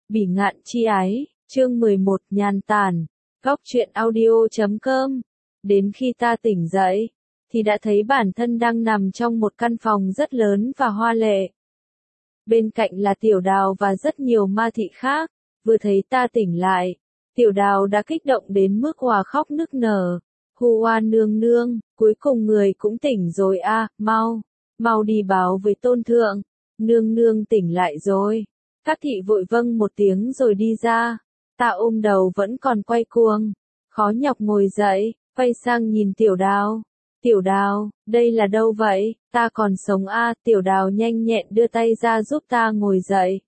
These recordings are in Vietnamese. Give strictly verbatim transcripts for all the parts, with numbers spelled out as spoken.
Bỉ ngạn chi ái, chương mười một nhàn tản, góc truyện audio chấm com. Đến khi ta tỉnh dậy, thì đã thấy bản thân đang nằm trong một căn phòng rất lớn và hoa lệ. Bên cạnh là Tiểu Đào và rất nhiều ma thị khác. Vừa thấy ta tỉnh lại, Tiểu Đào đã kích động đến mức òa khóc nức nở. Hu oa nương nương, cuối cùng người cũng tỉnh rồi a, à, mau, mau đi báo với tôn thượng, nương nương tỉnh lại rồi. Các thị vội vâng một tiếng rồi đi ra. Ta ôm đầu vẫn còn quay cuồng, khó nhọc ngồi dậy, quay sang nhìn Tiểu Đào. Tiểu Đào, đây là đâu vậy? Ta còn sống a, à, Tiểu Đào nhanh nhẹn đưa tay ra giúp ta ngồi dậy.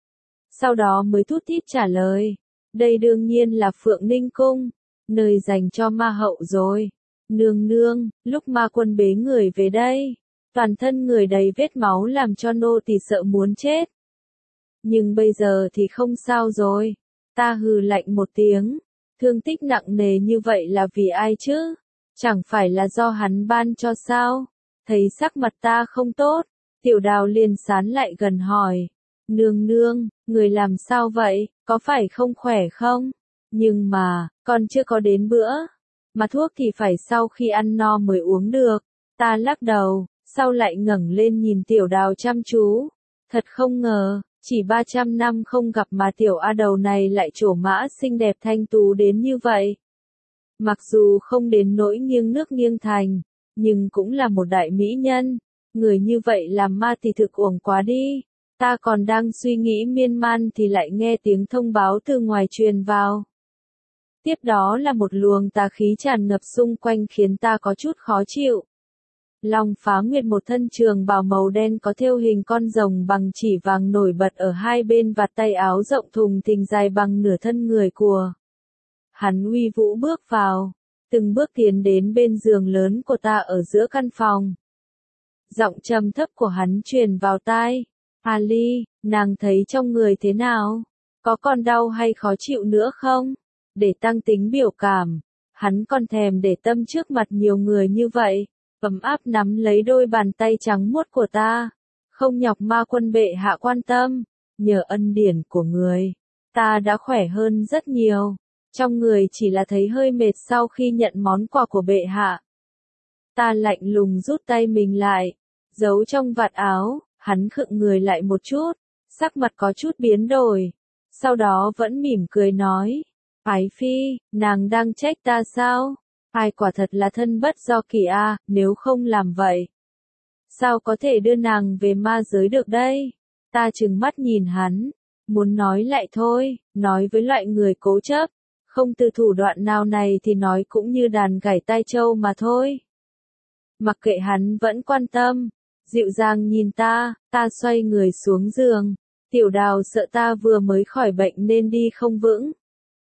Sau đó mới thút thít trả lời, đây đương nhiên là Phượng Ninh Cung, nơi dành cho ma hậu rồi. Nương nương, lúc ma quân bế người về đây, toàn thân người đầy vết máu làm cho nô tỳ sợ muốn chết. Nhưng bây giờ thì không sao rồi. Ta hừ lạnh một tiếng, thương tích nặng nề như vậy là vì ai chứ? Chẳng phải là do hắn ban cho sao? Thấy sắc mặt ta không tốt, Tiểu Đào liền sán lại gần hỏi, nương nương, người làm sao vậy, có phải không khỏe không? Nhưng mà, con chưa có đến bữa, mà thuốc thì phải sau khi ăn no mới uống được. Ta lắc đầu, sau lại ngẩng lên nhìn Tiểu Đào chăm chú. Thật không ngờ, chỉ ba trăm năm không gặp mà Tiểu A Đầu này lại trổ mã xinh đẹp thanh tú đến như vậy. Mặc dù không đến nỗi nghiêng nước nghiêng thành, nhưng cũng là một đại mỹ nhân. Người như vậy làm ma thì thực uổng quá đi. Ta còn đang suy nghĩ miên man thì lại nghe tiếng thông báo từ ngoài truyền vào. Tiếp đó là một luồng tà khí tràn ngập xung quanh khiến ta có chút khó chịu. Long Phá Nguyệt một thân trường bào màu đen có thêu hình con rồng bằng chỉ vàng nổi bật ở hai bên vạt tay áo rộng thùng thình dài bằng nửa thân người của. Hắn uy vũ bước vào, từng bước tiến đến bên giường lớn của ta ở giữa căn phòng. Giọng trầm thấp của hắn truyền vào tai. Ali, nàng thấy trong người thế nào? Có còn đau hay khó chịu nữa không? Để tăng tính biểu cảm, hắn còn thèm để tâm trước mặt nhiều người như vậy. Ấm áp nắm lấy đôi bàn tay trắng muốt của ta. Không nhọc ma quân bệ hạ quan tâm, nhờ ân điển của người, ta đã khỏe hơn rất nhiều. Trong người chỉ là thấy hơi mệt sau khi nhận món quà của bệ hạ. Ta lạnh lùng rút tay mình lại, giấu trong vạt áo, hắn khựng người lại một chút, sắc mặt có chút biến đổi. Sau đó vẫn mỉm cười nói, Ái Phi, nàng đang trách ta sao? Ai quả thật là thân bất do kỳ a, à, nếu không làm vậy, sao có thể đưa nàng về ma giới được đây? Ta trừng mắt nhìn hắn, muốn nói lại thôi, nói với loại người cố chấp, không từ thủ đoạn nào này thì nói cũng như đàn gảy tai trâu mà thôi. Mặc kệ hắn vẫn quan tâm, dịu dàng nhìn ta, ta xoay người xuống giường. Tiểu Đào sợ ta vừa mới khỏi bệnh nên đi không vững,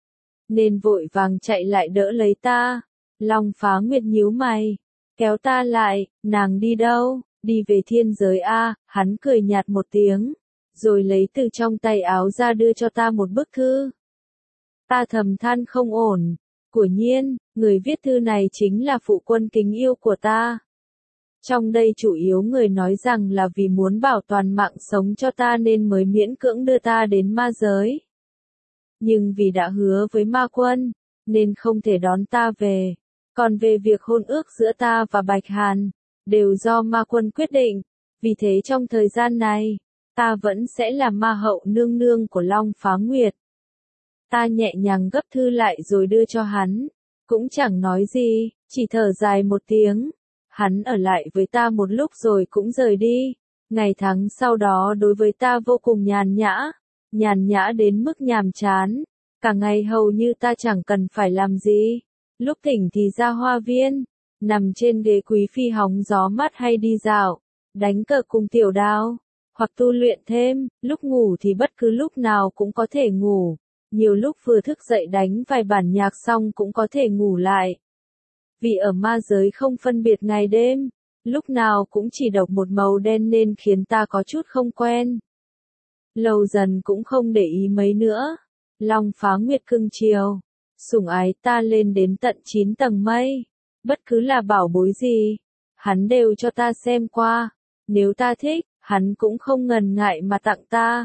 nên vội vàng chạy lại đỡ lấy ta. Long Phá Nguyệt nhíu mày, kéo ta lại, nàng đi đâu? Đi về thiên giới a, hắn cười nhạt một tiếng, rồi lấy từ trong tay áo ra đưa cho ta một bức thư. Ta thầm than không ổn, quả nhiên, người viết thư này chính là phụ quân kính yêu của ta. Trong đây chủ yếu người nói rằng là vì muốn bảo toàn mạng sống cho ta nên mới miễn cưỡng đưa ta đến ma giới. Nhưng vì đã hứa với ma quân, nên không thể đón ta về. Còn về việc hôn ước giữa ta và Bạch Hàn, đều do ma quân quyết định. Vì thế trong thời gian này, ta vẫn sẽ là ma hậu nương nương của Long Phá Nguyệt. Ta nhẹ nhàng gấp thư lại rồi đưa cho hắn, cũng chẳng nói gì, chỉ thở dài một tiếng. Hắn ở lại với ta một lúc rồi cũng rời đi. Ngày tháng sau đó đối với ta vô cùng nhàn nhã, nhàn nhã đến mức nhàm chán. Cả ngày hầu như ta chẳng cần phải làm gì. Lúc thỉnh thì ra hoa viên, nằm trên ghế quý phi hóng gió mát hay đi dạo, đánh cờ cùng Tiểu Đào, hoặc tu luyện thêm. Lúc ngủ thì bất cứ lúc nào cũng có thể ngủ. Nhiều lúc vừa thức dậy đánh vài bản nhạc xong cũng có thể ngủ lại. Vì ở ma giới không phân biệt ngày đêm, lúc nào cũng chỉ độc một màu đen nên khiến ta có chút không quen. Lâu dần cũng không để ý mấy nữa. Long Phá Nguyệt cưng chiều, sủng ái ta lên đến tận chín tầng mây. Bất cứ là bảo bối gì, hắn đều cho ta xem qua. Nếu ta thích, hắn cũng không ngần ngại mà tặng ta.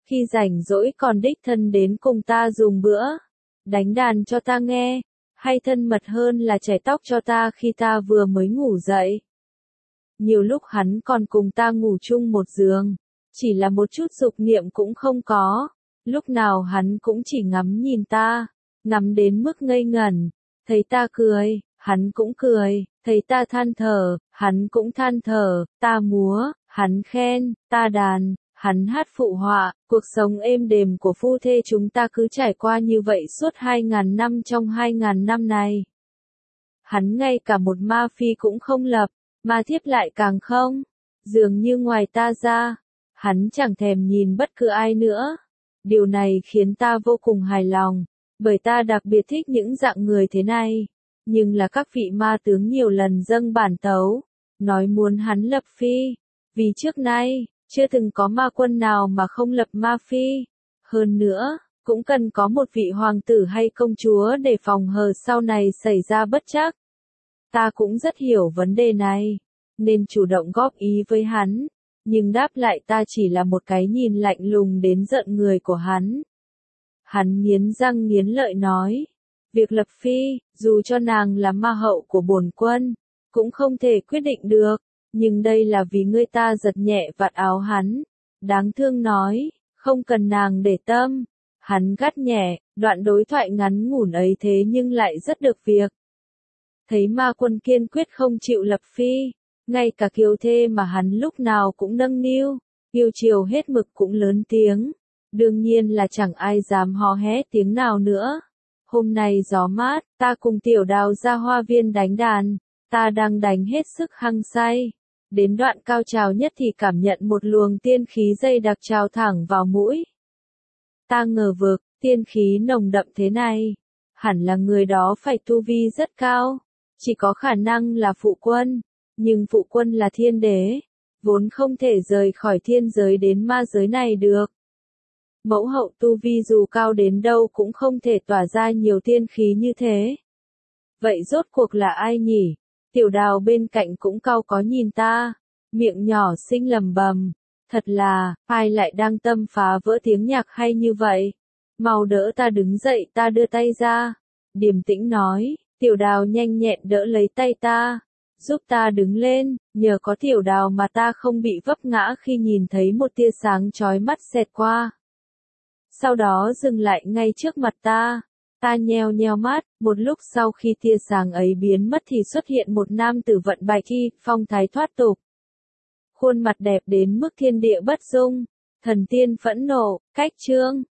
Khi rảnh rỗi còn đích thân đến cùng ta dùng bữa, đánh đàn cho ta nghe, hay thân mật hơn là chải tóc cho ta khi ta vừa mới ngủ dậy. Nhiều lúc hắn còn cùng ta ngủ chung một giường, chỉ là một chút dục niệm cũng không có, lúc nào hắn cũng chỉ ngắm nhìn ta, ngắm đến mức ngây ngẩn, thấy ta cười, hắn cũng cười, thấy ta than thở, hắn cũng than thở, ta múa, hắn khen, ta đàn, hắn hát phụ họa, cuộc sống êm đềm của phu thê chúng ta cứ trải qua như vậy suốt hai ngàn năm trong hai ngàn năm này. Hắn ngay cả một ma phi cũng không lập, ma thiếp lại càng không, dường như ngoài ta ra, hắn chẳng thèm nhìn bất cứ ai nữa. Điều này khiến ta vô cùng hài lòng, bởi ta đặc biệt thích những dạng người thế này. Nhưng là các vị ma tướng nhiều lần dâng bản tấu, nói muốn hắn lập phi, vì trước nay, chưa từng có ma quân nào mà không lập ma phi. Hơn nữa, cũng cần có một vị hoàng tử hay công chúa để phòng hờ sau này xảy ra bất trắc. Ta cũng rất hiểu vấn đề này, nên chủ động góp ý với hắn, nhưng đáp lại ta chỉ là một cái nhìn lạnh lùng đến giận người của hắn. Hắn nghiến răng nghiến lợi nói, việc lập phi, dù cho nàng là ma hậu của bổn quân, cũng không thể quyết định được, nhưng đây là vì ngươi. Ta giật nhẹ vạt áo hắn, đáng thương nói, không cần nàng để tâm. Hắn gắt nhẹ, đoạn đối thoại ngắn ngủn ấy thế nhưng lại rất được việc. Thấy ma quân kiên quyết không chịu lập phi, ngay cả kiều thê mà hắn lúc nào cũng nâng niu, yêu chiều hết mực cũng lớn tiếng. Đương nhiên là chẳng ai dám hò hét tiếng nào nữa. Hôm nay gió mát, ta cùng Tiểu Đào ra hoa viên đánh đàn, ta đang đánh hết sức hăng say. Đến đoạn cao trào nhất thì cảm nhận một luồng tiên khí dày đặc trào thẳng vào mũi. Ta ngờ vực, tiên khí nồng đậm thế này, hẳn là người đó phải tu vi rất cao, chỉ có khả năng là phụ quân, nhưng phụ quân là thiên đế, vốn không thể rời khỏi thiên giới đến ma giới này được. Mẫu hậu tu vi dù cao đến đâu cũng không thể tỏa ra nhiều tiên khí như thế. Vậy rốt cuộc là ai nhỉ? Tiểu Đào bên cạnh cũng cau có nhìn ta, miệng nhỏ xinh lầm bầm, thật là, ai lại đang tâm phá vỡ tiếng nhạc hay như vậy? Mau đỡ ta đứng dậy. Ta đưa tay ra, điềm tĩnh nói. Tiểu Đào nhanh nhẹn đỡ lấy tay ta, giúp ta đứng lên. Nhờ có Tiểu Đào mà ta không bị vấp ngã khi nhìn thấy một tia sáng chói mắt xẹt qua. Sau đó dừng lại ngay trước mặt ta. Ta nheo nheo mắt, một lúc sau khi tia sáng ấy biến mất thì xuất hiện một nam tử vận bạch y, phong thái thoát tục. Khuôn mặt đẹp đến mức thiên địa bất dung, thần tiên phẫn nộ, cách trương,